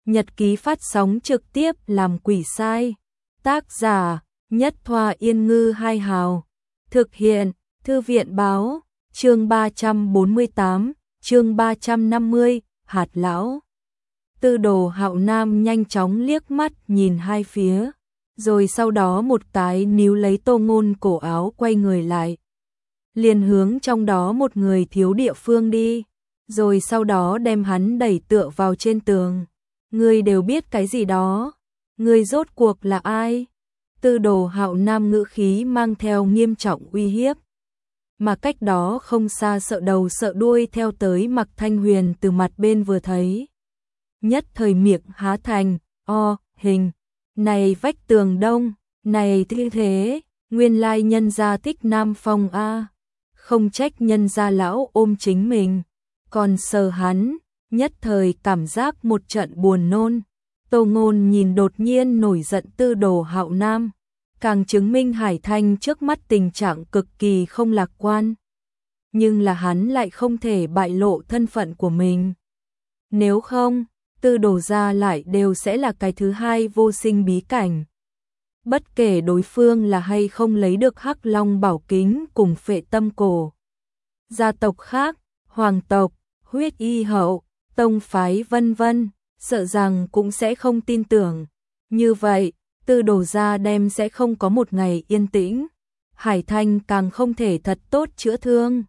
Nhật ký phát sóng trực tiếp làm quỷ sai. Tác giả Nhất Thoa Yên Ngư Hai Hào. Thực hiện Thư viện Báo. Chương 348, chương 350, Hạt Lão. Tư Đồ Hạo Nam nhanh chóng liếc mắt nhìn hai phía, rồi sau đó một cái níu lấy Tô Ngôn cổ áo quay người lại. Liền hướng trong đó một người thiếu địa phương đi, rồi sau đó đem hắn đẩy tựa vào trên tường. Ngươi đều biết cái gì đó? Ngươi rốt cuộc là ai? Tư Đồ Hạo Nam ngữ khí mang theo nghiêm trọng uy hiếp. Mà cách đó không xa sợ đầu sợ đuôi theo tới Mạc Thanh Huyền từ mặt bên vừa thấy. Nhất thời miệng há thành, hình, này vách tường đông, này thế, nguyên lai nhân gia thích Nam Phong a. Không trách nhân gia lão ôm chính mình, còn sờ hắn, nhất thời cảm giác một trận buồn nôn. Tô Ngôn nhìn đột nhiên nổi giận Tư Đồ Hạo Nam, càng chứng minh Hải Thanh trước mắt tình trạng cực kỳ không lạc quan. Nhưng là hắn lại không thể bại lộ thân phận của mình. Nếu không, Tư Đồ gia lại đều sẽ là cái thứ hai vô sinh bí cảnh. Bất kể đối phương là hay không lấy được Hắc Long Bảo Kính cùng Phệ Tâm Cổ. Gia tộc khác, hoàng tộc, huyết y hậu, tông phái vân vân, sợ rằng cũng sẽ không tin tưởng. Như vậy, Tư Đồ gia đem sẽ không có một ngày yên tĩnh. Hải Thanh càng không thể thật tốt chữa thương.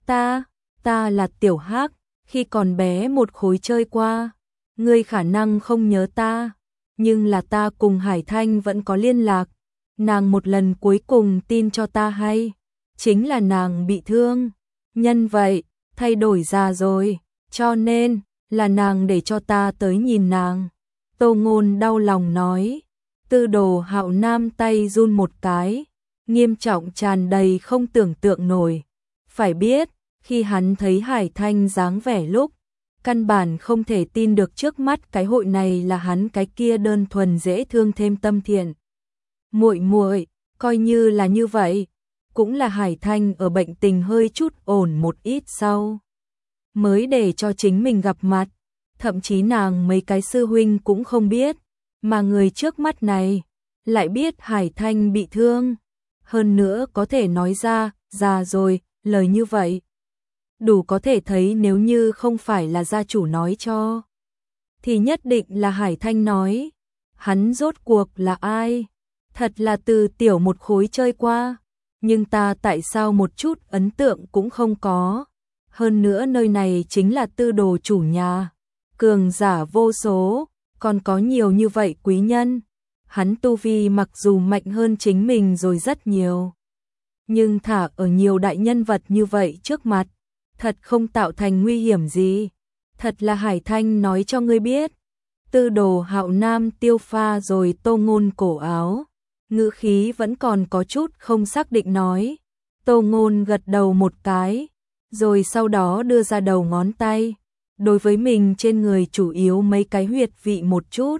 Ta là Tiểu Hắc, khi còn bé một khối chơi qua. Ngươi khả năng không nhớ ta, nhưng là ta cùng Hải Thanh vẫn có liên lạc. Nàng một lần cuối cùng tin cho ta hay, chính là nàng bị thương. Nhân vậy, thay đổi già rồi, cho nên là nàng để cho ta tới nhìn nàng. Tô Ngôn đau lòng nói. Tư Đồ Hạo Nam tay run một cái, nghiêm trọng tràn đầy không tưởng tượng nổi. Phải biết, khi hắn thấy Hải Thanh dáng vẻ lúc, căn bản không thể tin được trước mắt cái hội này là hắn cái kia đơn thuần dễ thương thêm tâm thiện. Muội, coi như là như vậy, cũng là Hải Thanh ở bệnh tình hơi chút ổn một ít sau mới để cho chính mình gặp mặt, thậm chí nàng mấy cái sư huynh cũng không biết, mà người trước mắt này lại biết Hải Thanh bị thương, hơn nữa có thể nói ra, già rồi, lời như vậy. Đủ có thể thấy nếu như không phải là gia chủ nói cho, thì nhất định là Hải Thanh nói. Hắn rốt cuộc là ai? Thật là từ tiểu một khối chơi qua, nhưng ta tại sao một chút ấn tượng cũng không có. Hơn nữa nơi này chính là Tư Đồ chủ nhà, cường giả vô số, còn có nhiều như vậy quý nhân. Hắn tu vi mặc dù mạnh hơn chính mình rồi rất nhiều, nhưng thả ở nhiều đại nhân vật như vậy trước mặt, thật không tạo thành nguy hiểm gì. Thật là Hải Thanh nói cho ngươi biết. Tư Đồ Hạo Nam tiêu pha rồi Tô Ngôn cổ áo, ngữ khí vẫn còn có chút không xác định nói. Tô Ngôn gật đầu một cái, rồi sau đó đưa ra đầu ngón tay, đối với mình trên người chủ yếu mấy cái huyệt vị một chút.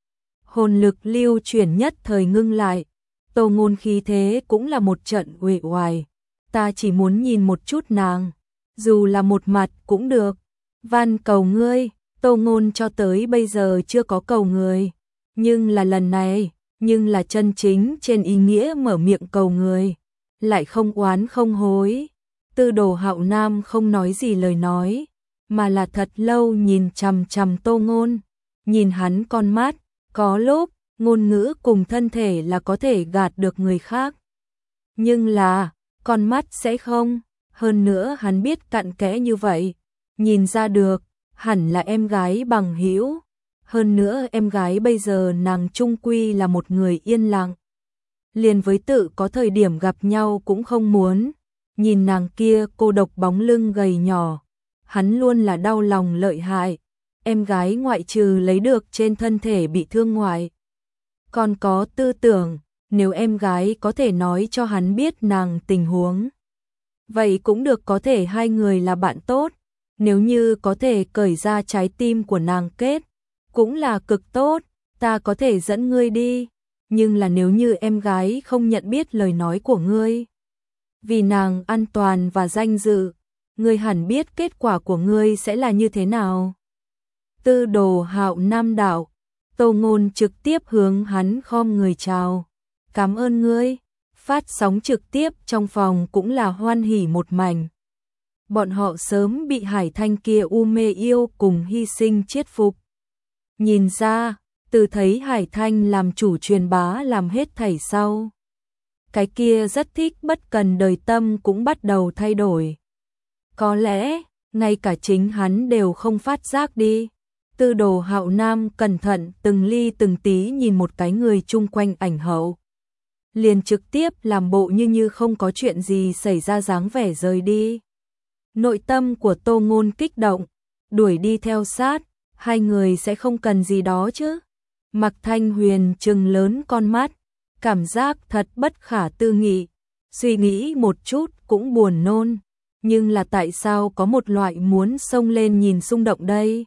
Hồn lực lưu chuyển nhất thời ngưng lại, Tô Ngôn khí thế cũng là một trận uể oải. Ta chỉ muốn nhìn một chút nàng, dù là một mặt cũng được. Van cầu ngươi. Tô Ngôn cho tới bây giờ chưa có cầu người, nhưng là lần này, nhưng là chân chính trên ý nghĩa mở miệng cầu người, lại không oán không hối. Tư Đồ Hạo Nam không nói gì lời nói, mà là thật lâu nhìn chằm chằm Tô Ngôn, nhìn hắn con mắt, có lúc ngôn ngữ cùng thân thể là có thể gạt được người khác, nhưng là con mắt sẽ không. Hơn nữa hắn biết cặn kẽ như vậy, nhìn ra được, hẳn là em gái bằng hữu. Hơn nữa em gái bây giờ nàng trung quy là một người yên lặng, liền với tự có thời điểm gặp nhau cũng không muốn. Nhìn nàng kia cô độc bóng lưng gầy nhỏ, hắn luôn là đau lòng lợi hại. Em gái ngoại trừ lấy được trên thân thể bị thương ngoại, còn có tư tưởng, nếu em gái có thể nói cho hắn biết nàng tình huống, vậy cũng được, có thể hai người là bạn tốt. Nếu như có thể cởi ra trái tim của nàng kết, cũng là cực tốt, ta có thể dẫn ngươi đi. Nhưng là nếu như em gái không nhận biết lời nói của ngươi, vì nàng an toàn và danh dự, ngươi hẳn biết kết quả của ngươi sẽ là như thế nào. Tư Đồ Hạo Nam đạo, Tô Ngôn trực tiếp hướng hắn khom người chào. Cảm ơn ngươi. Phát sóng trực tiếp trong phòng cũng là hoan hỉ một mảnh. Bọn họ sớm bị Hải Thanh kia u mê yêu cùng hy sinh chết phục. Nhìn ra, từ thấy Hải Thanh làm chủ truyền bá làm hết thảy sau. Cái kia rất thích bất cần đời tâm cũng bắt đầu thay đổi. Có lẽ, ngay cả chính hắn đều không phát giác đi. Tư Đồ Hạo Nam cẩn thận từng ly từng tí nhìn một cái người chung quanh ảnh hậu. Liền trực tiếp làm bộ như không có chuyện gì xảy ra dáng vẻ rời đi. Nội tâm của Tô Ngôn kích động, đuổi đi theo sát, hai người sẽ không cần gì đó chứ. Mạc Thanh Huyền trừng lớn con mắt, cảm giác thật bất khả tư nghị, suy nghĩ một chút cũng buồn nôn, nhưng là tại sao có một loại muốn xông lên nhìn xung động đây?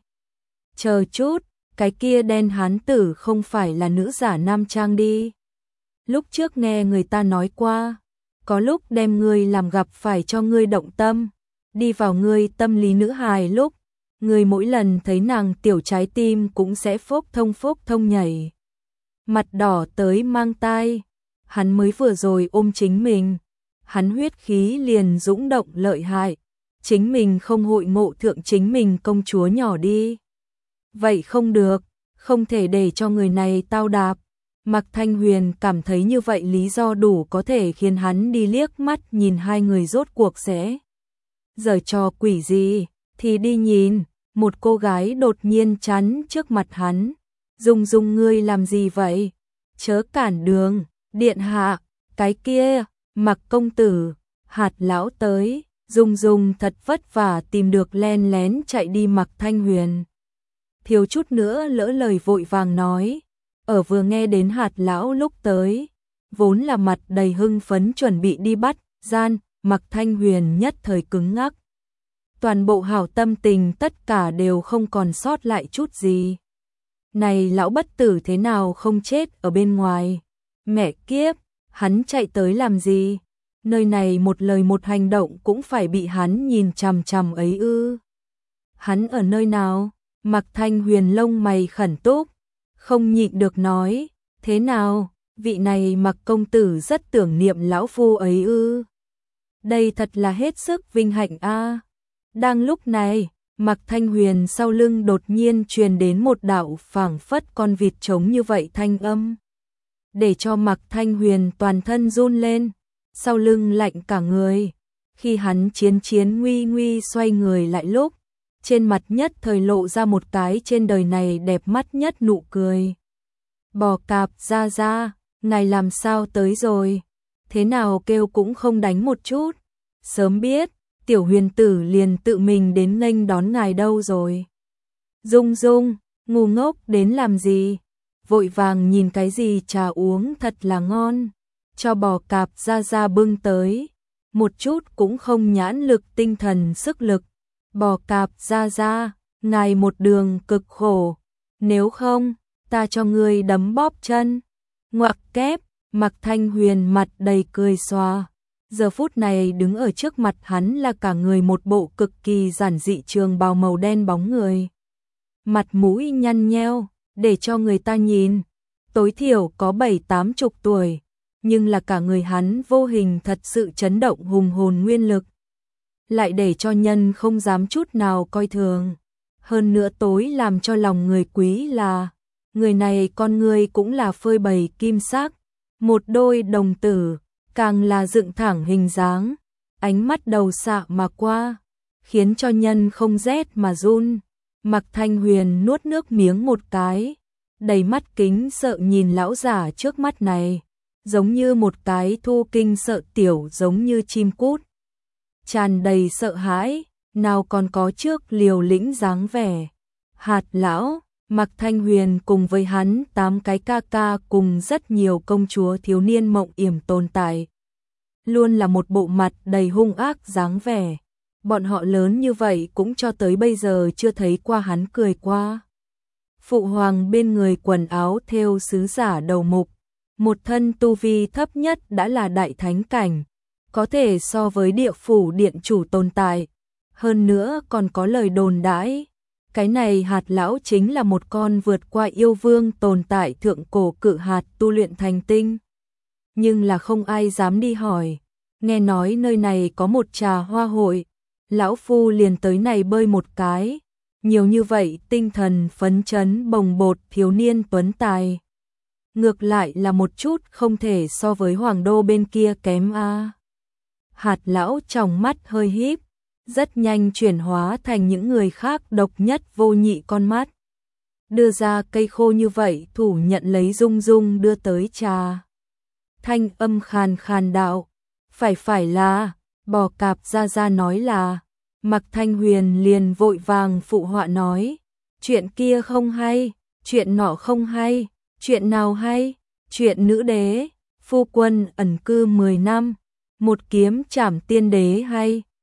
Chờ chút, cái kia đen hán tử không phải là nữ giả nam trang đi. Lúc trước nghe người ta nói qua, có lúc đem ngươi làm gặp phải cho ngươi động tâm, đi vào ngươi tâm lý nữ hài lúc, ngươi mỗi lần thấy nàng tiểu trái tim cũng sẽ phốc thông nhảy. Mặt đỏ tới mang tai, hắn mới vừa rồi ôm chính mình, hắn huyết khí liền dũng động lợi hại, chính mình không hội ngộ thượng chính mình công chúa nhỏ đi. Vậy không được, không thể để cho người này tao đạp. Mạc Thanh Huyền cảm thấy như vậy lý do đủ có thể khiến hắn đi liếc mắt nhìn hai người rốt cuộc sẽ giở trò quỷ gì, thì đi nhìn, một cô gái đột nhiên chắn trước mặt hắn. Dung ngươi làm gì vậy? Chớ cản đường, điện hạ, cái kia, Mạc công tử, Hạt lão tới. Dung thật vất vả tìm được len lén chạy đi. Mạc Thanh Huyền thiếu chút nữa lỡ lời vội vàng nói, ở vừa nghe đến Hạt lão lúc tới, vốn là mặt đầy hưng phấn chuẩn bị đi bắt gian, Mạc Thanh Huyền nhất thời cứng ngắc. Toàn bộ hảo tâm tình tất cả đều không còn sót lại chút gì. Này lão bất tử thế nào không chết ở bên ngoài? Mẹ kiếp, hắn chạy tới làm gì? Nơi này một lời một hành động cũng phải bị hắn nhìn chằm chằm ấy ư? Hắn ở nơi nào? Mạc Thanh Huyền lông mày khẩn túc, không nhịn được nói, thế nào, vị này Mạc công tử rất tưởng niệm lão phu ấy ư? Đây thật là hết sức vinh hạnh a. Đang lúc này, Mạc Thanh Huyền sau lưng đột nhiên truyền đến một đạo phảng phất con vịt trống như vậy thanh âm, để cho Mạc Thanh Huyền toàn thân run lên, sau lưng lạnh cả người. Khi hắn chiến nguy xoay người lại lúc, trên mặt nhất thời lộ ra một cái trên đời này đẹp mắt nhất nụ cười. Bò cạp ra, ngài làm sao tới rồi? Thế nào kêu cũng không đánh một chút? Sớm biết, tiểu huyền tử liền tự mình đến nghênh đón ngài đâu rồi. Dung, ngu ngốc đến làm gì? Vội vàng nhìn cái gì trà uống thật là ngon. Cho bò cạp ra bưng tới. Một chút cũng không nhãn lực tinh thần sức lực. Bò cạp ra, ngài một đường cực khổ. Nếu không, ta cho ngươi đấm bóp chân. Ngoặc kép, Mạc Thanh Huyền mặt đầy cười xòa. Giờ phút này đứng ở trước mặt hắn là cả người một bộ cực kỳ giản dị trường bào màu đen bóng người. Mặt mũi nhăn nheo, để cho người ta nhìn. Tối thiểu có 7-80 tuổi, nhưng là cả người hắn vô hình thật sự chấn động hùng hồn nguyên lực. Lại để cho nhân không dám chút nào coi thường. Hơn nữa tối làm cho lòng người quý là, người này con người cũng là phơi bày kim sắc, một đôi đồng tử, càng là dựng thẳng hình dáng, ánh mắt đầu xạ mà qua, khiến cho nhân không rét mà run. Mạc Thanh Huyền nuốt nước miếng một cái, đầy mắt kính sợ nhìn lão giả trước mắt này, giống như một cái thu kinh sợ tiểu, giống như chim cút. Tràn đầy sợ hãi, nào còn có trước liều lĩnh dáng vẻ. Hạt lão, Mạc Thanh Huyền cùng với hắn 8 cái ca ca cùng rất nhiều công chúa thiếu niên mộng yểm tồn tại. Luôn là một bộ mặt đầy hung ác dáng vẻ. Bọn họ lớn như vậy cũng cho tới bây giờ chưa thấy qua hắn cười qua. Phụ hoàng bên người quần áo thêu sứ giả đầu mục, một thân tu vi thấp nhất đã là đại thánh cảnh, có thể so với địa phủ điện chủ tồn tại. Hơn nữa còn có lời đồn đãi, Cái này hạt lão chính là một con vượt qua yêu vương tồn tại thượng cổ cự hạt tu luyện thành tinh. Nhưng là không ai dám đi hỏi. Nghe nói nơi này có một trà hoa hội, lão phu liền tới này bơi một cái. Nhiều như vậy tinh thần phấn chấn bồng bột thiếu niên tuấn tài. Ngược lại là một chút không thể so với hoàng đô bên kia kém a. Hạt lão trong mắt hơi híp, rất nhanh chuyển hóa thành những người khác độc nhất vô nhị con mắt. Đưa ra cây khô như vậy, thủ nhận lấy dung dung đưa tới trà. Thanh âm khàn khàn đạo, phải là, bò cạp ra nói là, Mặc Thanh Huyền liền vội vàng phụ họa nói, chuyện kia không hay, chuyện nọ không hay, chuyện nào hay, chuyện nữ đế, phu quân ẩn cư 10 năm, một kiếm trảm tiên đế hay.